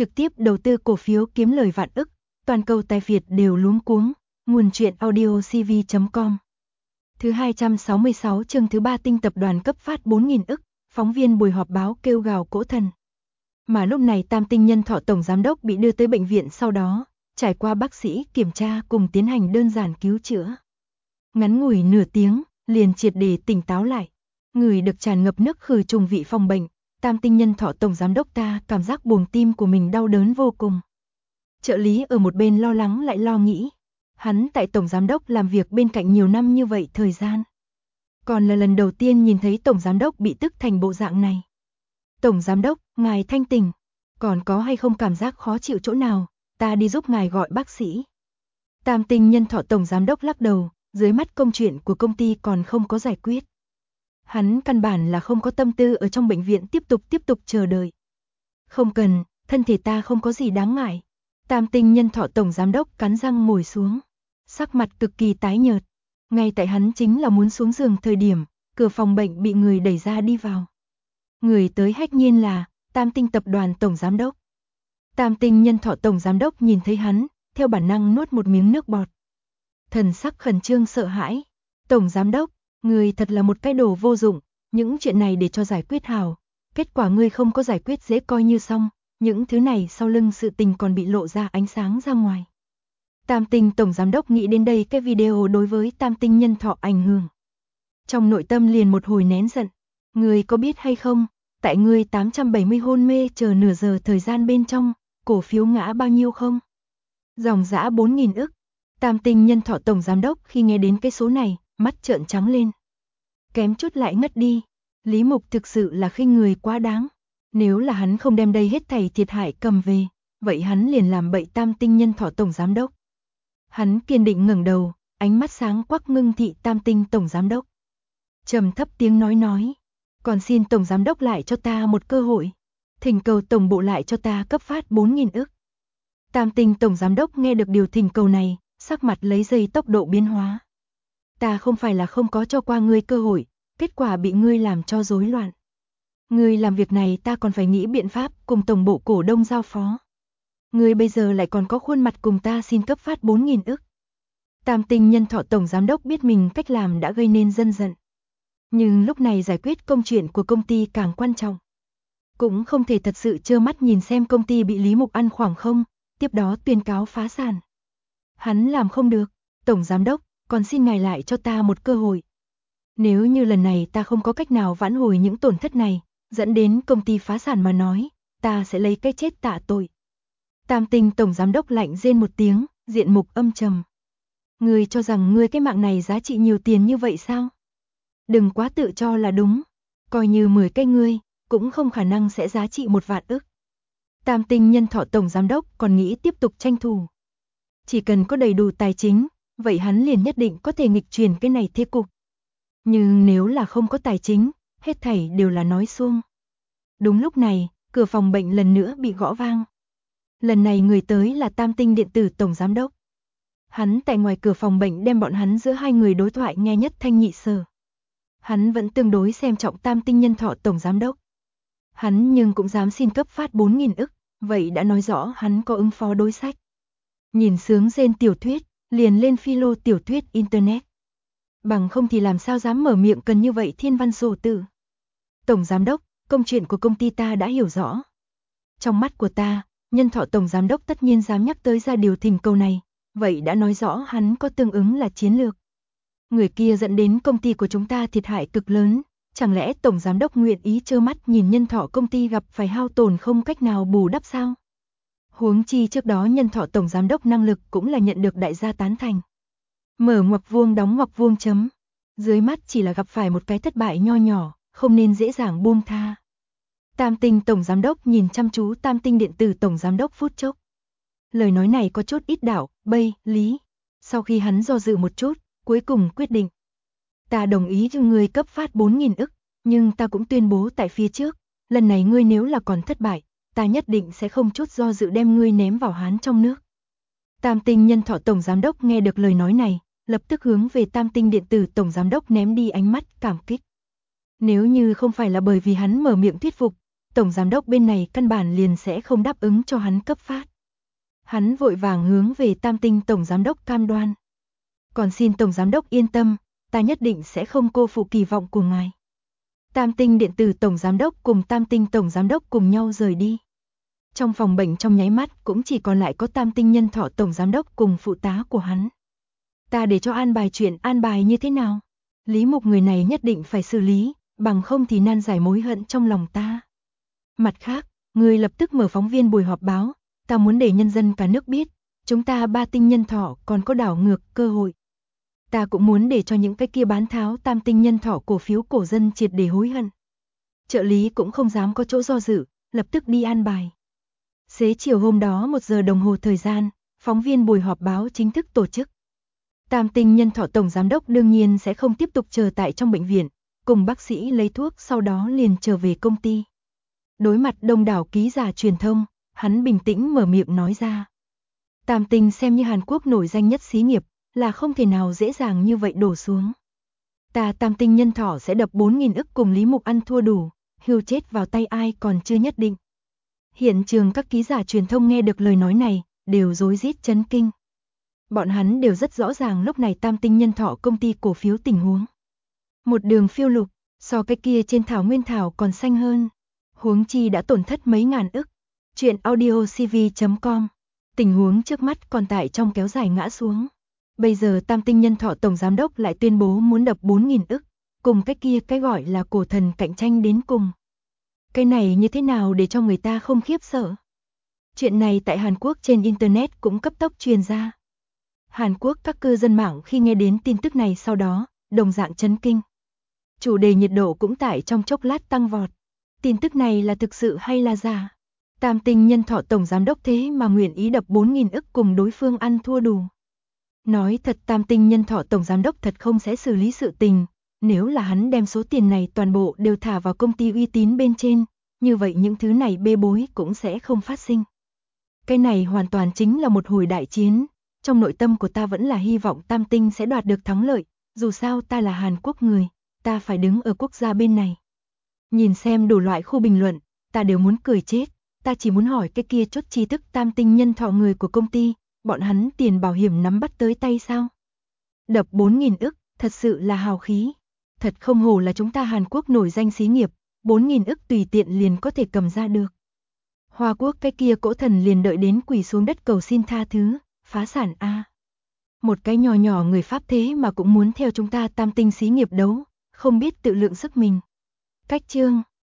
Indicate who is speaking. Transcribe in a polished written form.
Speaker 1: trực tiếp đầu tư cổ phiếu kiếm lời vạn ức, toàn cầu tài Việt đều luống cuống. Nguồn truyện audio cv.com. Thứ 266 chương thứ 3 Tinh tập đoàn cấp phát 4.000 ức, phóng viên buổi họp báo kêu gào cỗ thần. Mà lúc này Tam Tinh Nhân Thọ tổng giám đốc bị đưa tới bệnh viện, sau đó trải qua bác sĩ kiểm tra cùng tiến hành đơn giản cứu chữa. Ngắn ngủi nửa tiếng, liền triệt để tỉnh táo lại. Người được tràn ngập nước khử trùng vị phòng bệnh, Tam Tinh Nhân Thọ tổng giám đốc ta cảm giác buồng tim của mình đau đớn vô cùng. Trợ lý ở một bên lo lắng lại lo nghĩ. Hắn tại tổng giám đốc làm việc bên cạnh nhiều năm như vậy thời gian. Còn là lần đầu tiên nhìn thấy tổng giám đốc bị tức thành bộ dạng này. Tổng giám đốc, ngài thanh tỉnh, còn có hay không cảm giác khó chịu chỗ nào, ta đi giúp ngài gọi bác sĩ. Tam Tinh Nhân Thọ tổng giám đốc lắc đầu, dưới mắt công chuyện của công ty còn không có giải quyết. Hắn căn bản là không có tâm tư ở trong bệnh viện tiếp tục chờ đợi. Không cần, thân thể ta không có gì đáng ngại. Tam Tinh Nhân Thọ tổng giám đốc cắn răng ngồi xuống, sắc mặt cực kỳ tái nhợt. Ngay tại hắn chính là muốn xuống giường thời điểm, cửa phòng bệnh bị người đẩy ra đi vào. Người tới hách nhiên là Tam Tinh tập đoàn tổng giám đốc. Tam Tinh Nhân Thọ tổng giám đốc nhìn thấy hắn, theo bản năng nuốt một miếng nước bọt. Thần sắc khẩn trương sợ hãi. Tổng giám đốc, người thật là một cái đồ vô dụng, những chuyện này để cho giải quyết hảo. Kết quả ngươi không có giải quyết dễ coi như xong, những thứ này sau lưng sự tình còn bị lộ ra ánh sáng ra ngoài. Tam Tinh tổng giám đốc nghĩ đến đây cái video đối với Tam Tinh Nhân Thọ ảnh hưởng. Trong nội tâm liền một hồi nén giận. Ngươi có biết hay không, tại ngươi 870 hôn mê chờ nửa giờ thời gian bên trong, cổ phiếu ngã bao nhiêu không? Dòng dã 4.000 ức. Tam Tinh Nhân Thọ tổng giám đốc khi nghe đến cái số này, mắt trợn trắng lên. Kém chút lại ngất đi. Lý Mục thực sự là khinh người quá đáng. Nếu là hắn không đem đây hết thảy thiệt hại cầm về, vậy hắn liền làm bậy Tam Tinh Nhân Thọ tổng giám đốc. Hắn kiên định ngẩng đầu, ánh mắt sáng quắc ngưng thị Tam Tinh tổng giám đốc. Trầm thấp tiếng nói, còn xin tổng giám đốc lại cho ta một cơ hội. Thỉnh cầu tổng bộ lại cho ta cấp phát 4.000 ức. Tam Tinh tổng giám đốc nghe được điều thỉnh cầu này, sắc mặt lấy giây tốc độ biến hóa. Ta không phải là không có cho qua ngươi cơ hội, kết quả bị ngươi làm cho rối loạn. Ngươi làm việc này ta còn phải nghĩ biện pháp cùng tổng bộ cổ đông giao phó. Ngươi bây giờ lại còn có khuôn mặt cùng ta xin cấp phát 4.000 ức. Tam Tinh Nhân Thọ tổng giám đốc biết mình cách làm đã gây nên dân giận. Nhưng lúc này giải quyết công chuyện của công ty càng quan trọng. Cũng không thể thật sự trơ mắt nhìn xem công ty bị Lý Mục ăn khoảng không, tiếp đó tuyên cáo phá sản. Hắn làm không được, tổng giám đốc, còn xin ngài lại cho ta một cơ hội. Nếu như lần này ta không có cách nào vãn hồi những tổn thất này, dẫn đến công ty phá sản mà nói, ta sẽ lấy cái chết tạ tội. Tam Tinh tổng giám đốc lạnh rên một tiếng, diện mục âm trầm. Ngươi cho rằng ngươi cái mạng này giá trị nhiều tiền như vậy sao? Đừng quá tự cho là đúng, coi như 10 cái ngươi, cũng không khả năng sẽ giá trị 1 vạn ức. Tam Tinh Nhân Thọ tổng giám đốc còn nghĩ tiếp tục tranh thủ. Chỉ cần có đầy đủ tài chính, vậy hắn liền nhất định có thể nghịch chuyển cái này thế cục. Nhưng nếu là không có tài chính, hết thảy đều là nói suông. Đúng lúc này, cửa phòng bệnh lần nữa bị gõ vang. Lần này người tới là Tam Tinh điện tử tổng giám đốc. Hắn tại ngoài cửa phòng bệnh đem bọn hắn giữa hai người đối thoại nghe nhất thanh nhị sở. Hắn vẫn tương đối xem trọng Tam Tinh Nhân Thọ tổng giám đốc. Hắn nhưng cũng dám xin cấp phát 4.000 ức, vậy đã nói rõ hắn có ứng phó đối sách. Nhìn sướng rên tiểu thuyết, liền lên philo tiểu thuyết internet. Bằng không thì làm sao dám mở miệng cần như vậy thiên văn sổ tự. Tổng giám đốc, công chuyện của công ty ta đã hiểu rõ. Trong mắt của ta, Nhân Thọ tổng giám đốc tất nhiên dám nhắc tới ra điều thỉnh cầu này, vậy đã nói rõ hắn có tương ứng là chiến lược. Người kia dẫn đến công ty của chúng ta thiệt hại cực lớn, chẳng lẽ tổng giám đốc nguyện ý trơ mắt nhìn Nhân Thọ công ty gặp phải hao tổn không cách nào bù đắp sao? Huống chi trước đó Nhân Thọ tổng giám đốc năng lực cũng là nhận được đại gia tán thành. Mở ngoặc vuông đóng ngoặc vuông chấm. Dưới mắt chỉ là gặp phải một cái thất bại nho nhỏ, không nên dễ dàng buông tha. Tam Tinh tổng giám đốc nhìn chăm chú Tam Tinh điện tử tổng giám đốc phút chốc. Lời nói này có chút ít đảo, bây, lý. Sau khi hắn do dự một chút, cuối cùng quyết định. Ta đồng ý cho ngươi cấp phát 4.000 ức, nhưng ta cũng tuyên bố tại phía trước, lần này ngươi nếu là còn thất bại, ta nhất định sẽ không chút do dự đem ngươi ném vào hán trong nước. Tam Tinh Nhân Thọ tổng giám đốc nghe được lời nói này, lập tức hướng về Tam Tinh điện tử tổng giám đốc ném đi ánh mắt cảm kích. Nếu như không phải là bởi vì hắn mở miệng thuyết phục, tổng giám đốc bên này căn bản liền sẽ không đáp ứng cho hắn cấp phát. Hắn vội vàng hướng về Tam Tinh tổng giám đốc cam đoan. Còn xin tổng giám đốc yên tâm, ta nhất định sẽ không cô phụ kỳ vọng của ngài. Tam Tinh điện tử tổng giám đốc cùng Tam Tinh tổng giám đốc cùng nhau rời đi. Trong phòng bệnh trong nháy mắt cũng chỉ còn lại có Tam Tinh Nhân Thọ tổng giám đốc cùng phụ tá của hắn. Ta để cho an bài chuyện an bài như thế nào? Lý Mục người này nhất định phải xử lý, bằng không thì nan giải mối hận trong lòng ta. Mặt khác, người lập tức mở phóng viên buổi họp báo, ta muốn để nhân dân cả nước biết, chúng ta 3 tinh nhân thọ còn có đảo ngược cơ hội. Ta cũng muốn để cho những cái kia bán tháo Tam Tinh Nhân Thọ cổ phiếu cổ dân triệt để hối hận. Trợ lý cũng không dám có chỗ do dự, lập tức đi an bài. Xế chiều hôm đó 1 giờ đồng hồ thời gian, phóng viên buổi họp báo chính thức tổ chức. Tam Tinh Nhân Thọ tổng giám đốc đương nhiên sẽ không tiếp tục chờ tại trong bệnh viện, cùng bác sĩ lấy thuốc sau đó liền trở về công ty. Đối mặt đông đảo ký giả truyền thông, hắn bình tĩnh mở miệng nói ra. Tam Tinh xem như Hàn Quốc nổi danh nhất xí nghiệp, là không thể nào dễ dàng như vậy đổ xuống. Ta Tam Tinh Nhân Thọ sẽ đập 4.000 ức cùng Lý Mục ăn thua đủ, hưu chết vào tay ai còn chưa nhất định. Hiện trường các ký giả truyền thông nghe được lời nói này, đều rối rít chấn kinh. Bọn hắn đều rất rõ ràng lúc này Tam Tinh Nhân Thọ công ty cổ phiếu tình huống. Một đường phiêu lục, so cái kia trên thảo nguyên thảo còn xanh hơn. Huống chi đã tổn thất mấy ngàn ức. Chuyện audiocv.com. Tình huống trước mắt còn tại trong kéo dài ngã xuống. Bây giờ Tam Tinh Nhân Thọ tổng giám đốc lại tuyên bố muốn đập 4.000 ức, cùng cái kia cái gọi là cổ thần cạnh tranh đến cùng. Cái này như thế nào để cho người ta không khiếp sợ? Chuyện này tại Hàn Quốc trên Internet cũng cấp tốc truyền ra. Hàn Quốc các cư dân mạng khi nghe đến tin tức này sau đó, đồng dạng chấn kinh. Chủ đề nhiệt độ cũng tại trong chốc lát tăng vọt. Tin tức này là thực sự hay là giả? Tam Tinh Nhân Thọ tổng giám đốc thế mà nguyện ý đập 4.000 ức cùng đối phương ăn thua đủ. Nói thật Tam Tinh Nhân Thọ tổng giám đốc thật không sẽ xử lý sự tình, nếu là hắn đem số tiền này toàn bộ đều thả vào công ty uy tín bên trên, như vậy những thứ này bê bối cũng sẽ không phát sinh. Cái này hoàn toàn chính là một hồi đại chiến, trong nội tâm của ta vẫn là hy vọng Tam Tinh sẽ đoạt được thắng lợi, dù sao ta là Hàn Quốc người, ta phải đứng ở quốc gia bên này. Nhìn xem đủ loại khu bình luận, ta đều muốn cười chết, ta chỉ muốn hỏi cái kia chốt tri thức Tam Tinh Nhân Thọ người của công ty, bọn hắn tiền bảo hiểm nắm bắt tới tay sao? Đập 4.000 ức, thật sự là hào khí. Thật không hổ là chúng ta Hàn Quốc nổi danh xí nghiệp, 4.000 ức tùy tiện liền có thể cầm ra được. Hoa Quốc cái kia cỗ thần liền đợi đến quỳ xuống đất cầu xin tha thứ, phá sản a. Một cái nhỏ nhỏ người Pháp thế mà cũng muốn theo chúng ta Tam Tinh xí nghiệp đấu, không biết tự lượng sức mình. Cách chương